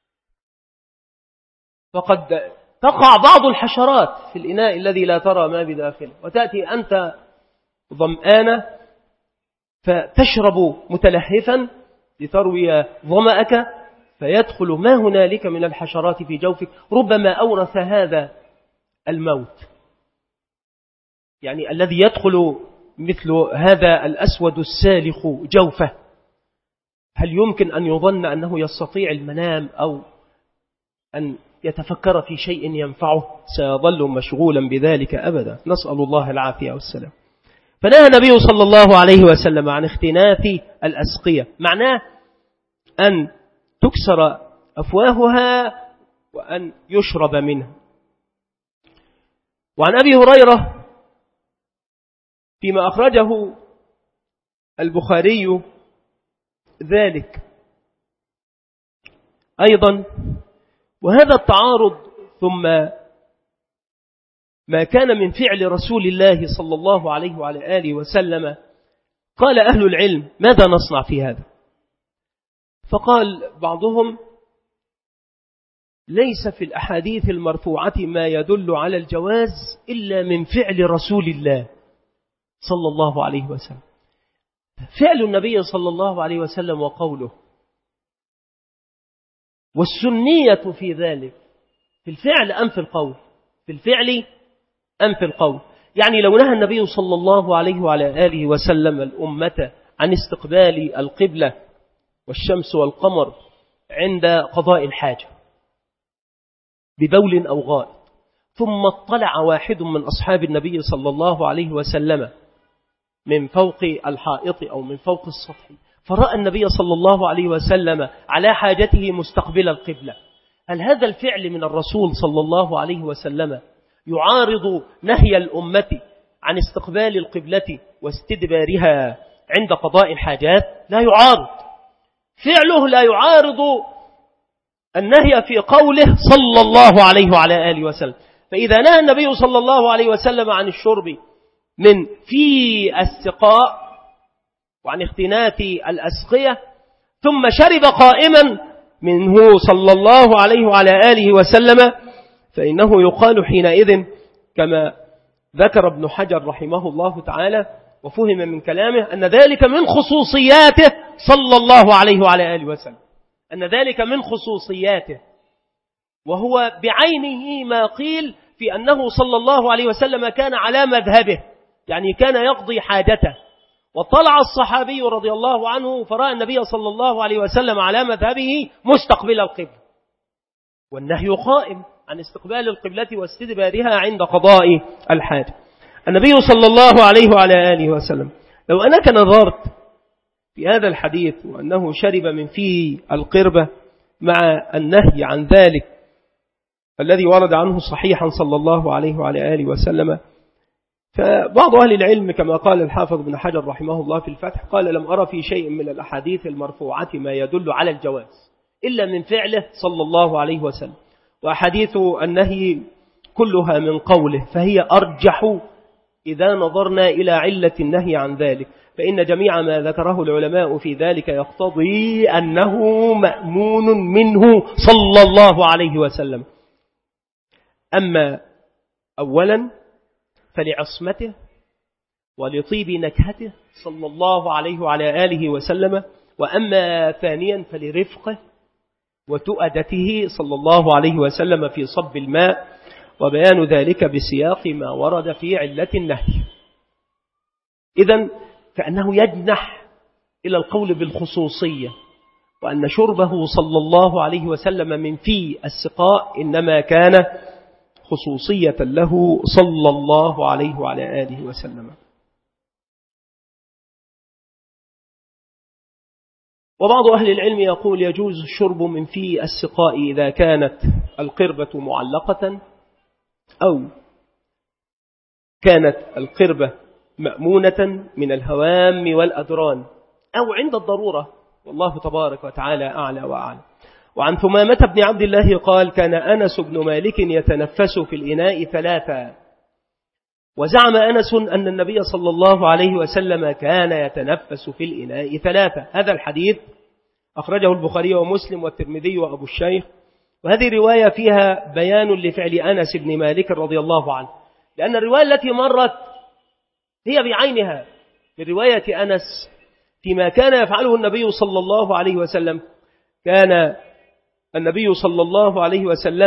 فقد تقع بعض الحشرات في الإناء الذي لا ترى ما بداخله، وتأتي أنت ظمآنة فتشرب متلهفا لتروي ظمأك، فيدخل ما هنالك من الحشرات في جوفك، ربما أورث هذا الموت، يعني الذي يدخل مثل هذا الأسود السالخ جوفه، هل يمكن أن يظن أنه يستطيع المنام أو أن يتفكر في شيء ينفعه؟ سيظل مشغولا بذلك أبدا، نسأل الله العافية والسلام. فنهى النبي صلى الله عليه وسلم عن اختناث الأسقية، معناه أن تكسر أفواهها وأن يشرب منها. وعن أبي هريرة فيما أخرجه البخاري ذلك أيضا. وهذا التعارض ثم ما كان من فعل رسول الله صلى الله عليه وعلى آله وسلم، قال أهل العلم ماذا نصنع في هذا؟ فقال بعضهم ليس في الأحاديث المرفوعة ما يدل على الجواز إلا من فعل رسول الله صلى الله عليه وسلم. فعل النبي صلى الله عليه وسلم وقوله، والسنية في ذلك في الفعل أم في القول؟ في الفعل أم في القول؟ يعني لو نهى النبي صلى الله عليه وعلى آله وسلم الأمة عن استقبال القبلة والشمس والقمر عند قضاء الحاجة ببول أو غائط، ثم اطلع واحد من أصحاب النبي صلى الله عليه وسلم من فوق الحائط أو من فوق السطح فرأى النبي صلى الله عليه وسلم على حاجته مستقبل القبلة، هل هذا الفعل من الرسول صلى الله عليه وسلم يعارض نهي الأمة عن استقبال القبلة واستدبارها عند قضاء الحاجات؟ لا يعارض، فعله لا يعارض النهي في قوله صلى الله عليه وعلى آله وسلم. فإذا نهى النبي صلى الله عليه وسلم عن الشرب من في السقاء وعن اختناث الأسقية ثم شرب قائما منه صلى الله عليه وعلى آله وسلم، فإنه يقال حينئذ كما ذكر ابن حجر رحمه الله تعالى وفهم من كلامه أن ذلك من خصوصياته صلى الله عليه وعلى آله وسلم، أن ذلك من خصوصياته، وهو بعينه ما قيل في أنه صلى الله عليه وسلم كان على مذهبه، يعني كان يقضي حاجته، وطلع الصحابي رضي الله عنه فرأى النبي صلى الله عليه وسلم على مذهبه مستقبل القبلة، والنهي قائم عن استقبال القبلة واستدبارها عند قضاء الحاجة. النبي صلى الله عليه وعلى آله وسلم لو أنك نظرت في هذا الحديث وأنه شرب من فيه القربة مع النهي عن ذلك الذي ورد عنه صحيحا صلى الله عليه وعلى آله وسلم، فبعض أهل العلم كما قال الحافظ بن حجر رحمه الله في الفتح قال لم أرى في شيء من الأحاديث المرفوعة ما يدل على الجواز إلا من فعله صلى الله عليه وسلم، وأحاديث النهي كلها من قوله، فهي أرجح إذا نظرنا إلى علة النهي عن ذلك، فإن جميع ما ذكره العلماء في ذلك يقتضي أنه مأمون منه صلى الله عليه وسلم. أما أولا فلعصمته ولطيب نكهته صلى الله عليه وعلى آله وسلم، وأما ثانيا فلرفقه وتؤدته صلى الله عليه وسلم في صب الماء، وبيان ذلك بسياق ما ورد في علة النهي. إذن فأنه يجنح إلى القول بالخصوصية، وأن شربه صلى الله عليه وسلم من في السقاء إنما كان خصوصية له صلى الله عليه وعلى آله وسلم. وبعض أهل العلم يقول يجوز الشرب من في السقاء إذا كانت القربة معلقة أو كانت القربة مأمونة من الهوام والأدران أو عند الضرورة، والله تبارك وتعالى أعلى وأعلى. وعن ثمامة بن عبد الله قال كان أنس بن مالك يتنفس في الإناء ثلاثا، وزعم أنس أن النبي صلى الله عليه وسلم كان يتنفس في الإناء ثلاثا. هذا الحديث أخرجه البخاري ومسلم والترمذي وأبو الشيخ، وهذه رواية فيها بيان لفعل أنس بن مالك رضي الله عنه، لأن الرواية التي مرت هي بعينها برواية أنس فيما كان يفعله النبي صلى الله عليه وسلم. كان النبي صلى الله عليه وسلم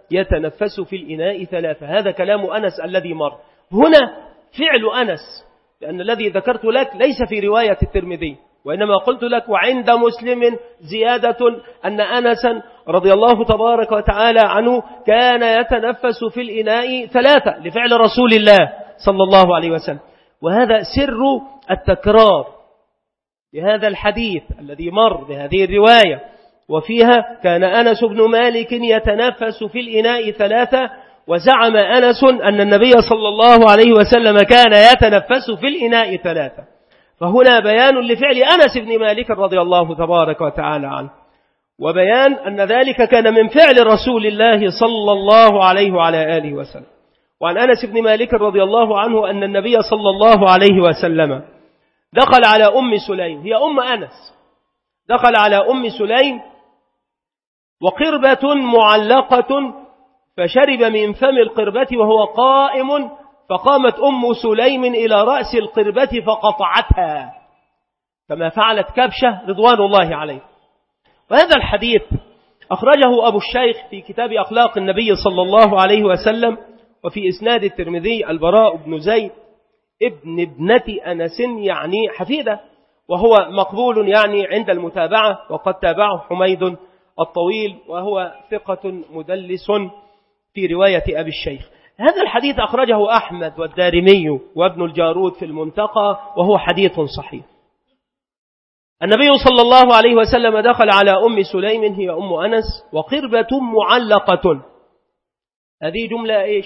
يتنفس في الإناء 3. هذا كلام أنس الذي مر. هنا فعل أنس، لأن الذي ذكرت لك ليس في رواية الترمذي، وإنما قلت لك وعند مسلم زيادة أن أنسا رضي الله تبارك وتعالى عنه كان يتنفس في الإناء 3 لفعل رسول الله صلى الله عليه وسلم. وهذا سر التكرار لهذا الحديث الذي مر بهذه الرواية، وفيها كان أنس بن مالك يتنفس في الإناء 3. وزعم أنس أن النبي صلى الله عليه وسلم كان يتنفس في الإناء 3. فهنا بيان لفعل أنس بن مالك رضي الله تبارك وتعالى عنه، وبيان أن ذلك كان من فعل رسول الله صلى الله عليه وعلى آله وسلم. وعن أنس بن مالك رضي الله عنه أن النبي صلى الله عليه وسلم دخل على أم سليم، هي أم أنس، دخل على أم سليم وقربة معلقة فشرب من فم القربة وهو قائم، فقامت أم سليم إلى رأس القربة فقطعتها كما فعلت كبشة رضوان الله عليه. وهذا الحديث أخرجه أبو الشيخ في كتاب أخلاق النبي صلى الله عليه وسلم، وفي إسناد الترمذي البراء بن زيد ابن ابنة أنس يعني حفيدة، وهو مقبول يعني عند المتابعة، وقد تابعه حميد الطويل وهو ثقة مدلس في رواية أبي الشيخ. هذا الحديث أخرجه أحمد والدارمي وابن الجارود في المنتقى، وهو حديث صحيح. النبي صلى الله عليه وسلم دخل على أم سليم هي أم أنس وقربة معلقة. هذه جملة إيش؟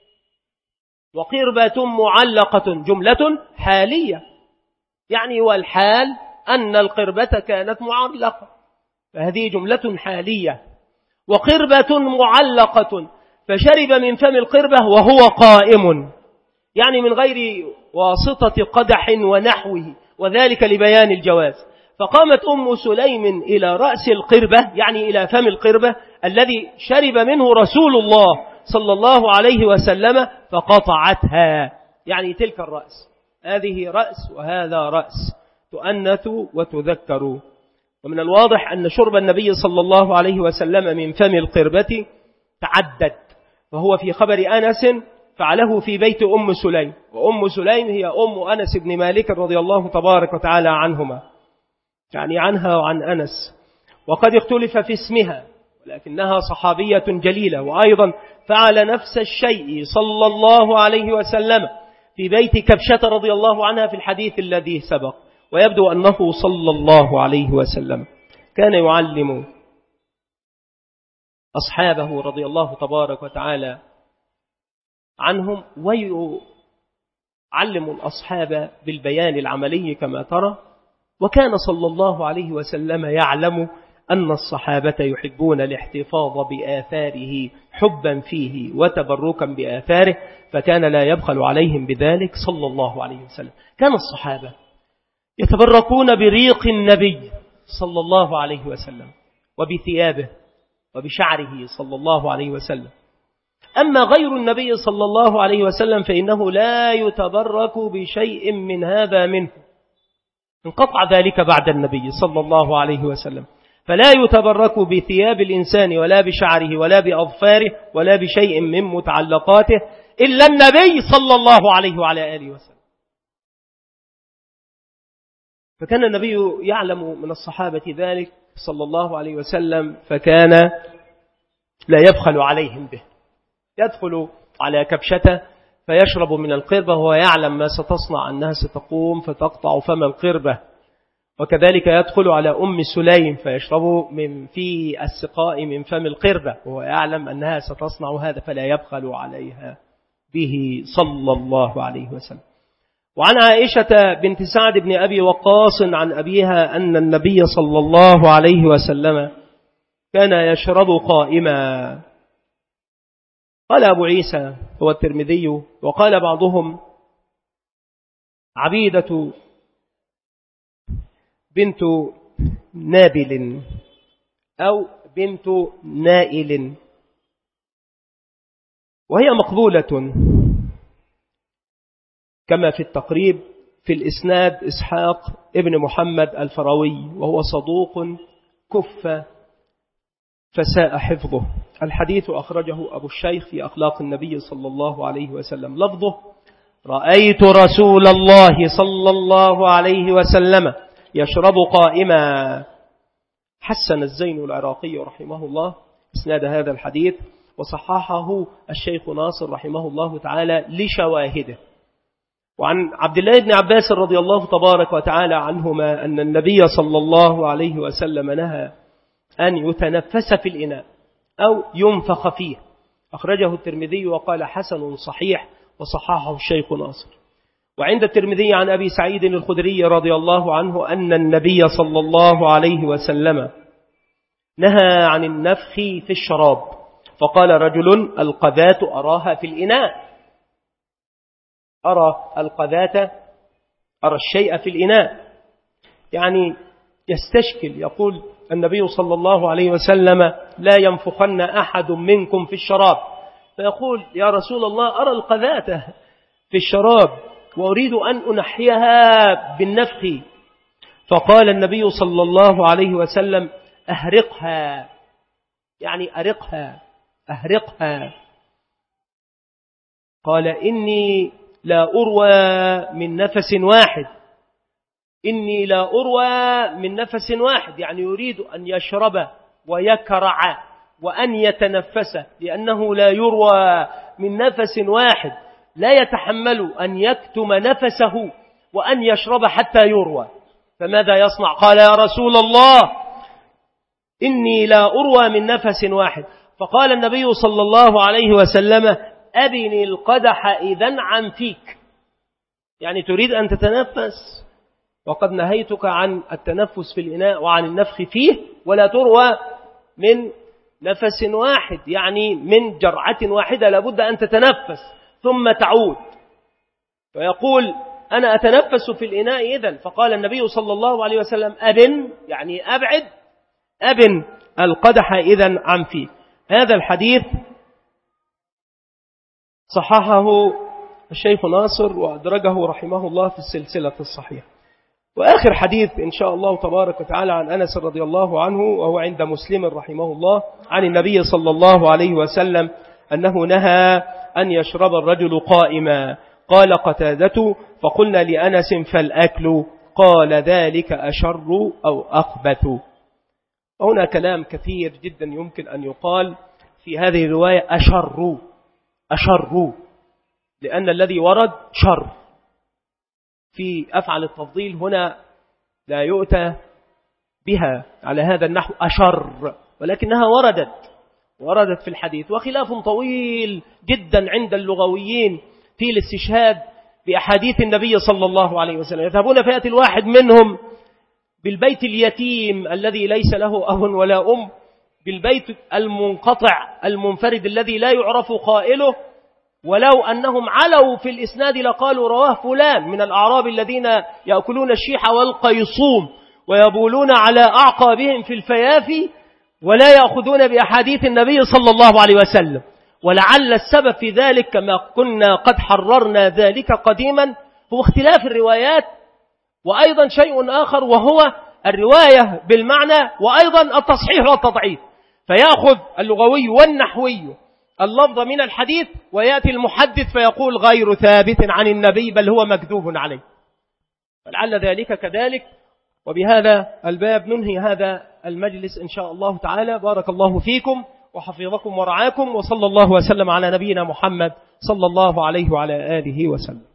وقربة معلقة جملة حالية، يعني والحال أن القربة كانت معلقة، فهذه جملة حالية. وقربة معلقة فشرب من فم القربة وهو قائم، يعني من غير واسطة قدح ونحوه، وذلك لبيان الجواز. فقامت أم سليم إلى رأس القربة، يعني إلى فم القربة الذي شرب منه رسول الله صلى الله عليه وسلم، فقطعتها، يعني تلك الرأس، هذه رأس وهذا رأس، تؤنث وتذكر. ومن الواضح أن شرب النبي صلى الله عليه وسلم من فم القربة تعدد، وهو في خبر أنس فعله في بيت أم سليم، وأم سليم هي أم أنس بن مالك رضي الله تبارك وتعالى عنهما، يعني عنها وعن أنس. وقد اختلف في اسمها، ولكنها صحابية جليلة، وأيضا فعل نفس الشيء صلى الله عليه وسلم في بيت كبشة رضي الله عنها في الحديث الذي سبق. ويبدو أنه صلى الله عليه وسلم كان يعلم أصحابه رضي الله تبارك وتعالى عنهم، ويعلم الأصحاب بالبيان العملي كما ترى. وكان صلى الله عليه وسلم يعلم أن الصحابة يحبون الاحتفاظ بآثاره حبا فيه وتبركا بآثاره، فكان لا يبخل عليهم بذلك صلى الله عليه وسلم. كان الصحابة يتبركون بريق النبي صلى الله عليه وسلم وبثيابه وبشعره صلى الله عليه وسلم. أما غير النبي صلى الله عليه وسلم فإنه لا يتبرك بشيء من هذا منه، انقطع ذلك بعد النبي صلى الله عليه وسلم، فلا يتبرك بثياب الإنسان ولا بشعره ولا بأظفاره ولا بشيء من متعلقاته إلا النبي صلى الله عليه وعلى آله وسلم. فكان النبي يعلم من الصحابة ذلك صلى الله عليه وسلم، فكان لا يبخل عليهم به، يدخل على كبشته فيشرب من القربة وهو يعلم ما ستصنع، أنها ستقوم فتقطع فم القربة. وكذلك يدخل على أم سليم فيشرب من في السقاء من فم القربة وهو يعلم أنها ستصنع هذا، فلا يبخل عليها به صلى الله عليه وسلم. وعن عائشة بنت سعد بن أبي وقاص عن أبيها أن النبي صلى الله عليه وسلم كان يشرب قائما. قال أبو عيسى هو الترمذي، وقال بعضهم عبيدة بنت نابل أو بنت نائل، وهي مقبولة كما في التقريب. في الإسناد إسحاق ابن محمد الفروي، وهو صدوق كف فساء حفظه. الحديث أخرجه أبو الشيخ في أخلاق النبي صلى الله عليه وسلم. لفظه: رأيت رسول الله صلى الله عليه وسلم يشرب قائما. حسن الزين العراقي رحمه الله إسناد هذا الحديث، وصححه الشيخ ناصر رحمه الله تعالى لشواهده. وعن عبد الله بن عباس رضي الله تبارك وتعالى عنهما أن النبي صلى الله عليه وسلم نهى أن يتنفس في الإناء أو ينفخ فيه. أخرجه الترمذي وقال حسن صحيح، وصححه الشيخ ناصر. وعند الترمذي عن أبي سعيد الخدري رضي الله عنه أن النبي صلى الله عليه وسلم نهى عن النفخ في الشراب، فقال رجل: القذاة أراها في الإناء. أرى القذاة، أرى الشيء في الإناء، يعني يستشكل. يقول النبي صلى الله عليه وسلم: لا ينفخن أحد منكم في الشراب. فيقول: يا رسول الله، أرى القذاة في الشراب وأريد أن أنحيها بالنفخ. فقال النبي صلى الله عليه وسلم: أهرقها، يعني أرقها، أهرقها. قال: إني لا أروى من نفس واحد، إني لا أروى من نفس واحد، يعني يريد أن يشرب ويكرع وأن يتنفس، لأنه لا يروى من نفس واحد، لا يتحمل أن يكتم نفسه وأن يشرب حتى يروى. فماذا يصنع؟ قال: يا رسول الله، إني لا أروى من نفس واحد. فقال النبي صلى الله عليه وسلم: أبني القدح إذن عن فيك، يعني تريد أن تتنفس وقد نهيتك عن التنفس في الإناء وعن النفخ فيه، ولا تروى من نفس واحد، يعني من جرعة واحدة لابد أن تتنفس ثم تعود. فيقول: أنا أتنفس في الإناء إذن. فقال النبي صلى الله عليه وسلم: أبن، يعني أبعد، أبن القدح إذن عن فيه. هذا الحديث صححه الشيخ ناصر وأدرجه رحمه الله في السلسلة الصحيحة. وآخر حديث إن شاء الله تبارك وتعالى عن أنس رضي الله عنه، وهو عند مسلم رحمه الله، عن النبي صلى الله عليه وسلم أنه نهى أن يشرب الرجل قائما. قال قتادة: فقلنا لأنس: فالأكل؟ قال: ذلك أشر أو أخبث. هنا كلام كثير جدا يمكن أن يقال في هذه الرواية: أشر، أشر، لأن الذي ورد شر. في أفعل التفضيل هنا لا يؤتى بها على هذا النحو أشر، ولكنها وردت في الحديث. وخلاف طويل جدا عند اللغويين في الاستشهاد بأحاديث النبي صلى الله عليه وسلم. يذهبون فيأتي الواحد منهم بالبيت اليتيم الذي ليس له أب ولا أم، بالبيت المنقطع المنفرد الذي لا يعرف قائله، ولو أنهم علوا في الإسناد لقالوا: رواه فلان من الأعراب الذين يأكلون الشيح والقيصوم ويبولون على أعقابهم في الفيافي ولا يأخذون بأحاديث النبي صلى الله عليه وسلم. ولعل السبب في ذلك كما كنا قد حررنا ذلك قديما هو اختلاف الروايات، وأيضا شيء آخر وهو الرواية بالمعنى، وأيضا التصحيح والتضعيف. فيأخذ اللغوي والنحوي اللفظ من الحديث، ويأتي المحدث فيقول: غير ثابت عن النبي، بل هو مكذوب عليه. فلعل ذلك كذلك. وبهذا الباب ننهي هذا المجلس إن شاء الله تعالى. بارك الله فيكم وحفظكم ورعاكم، وصلى الله وسلم على نبينا محمد صلى الله عليه وعلى آله وسلم.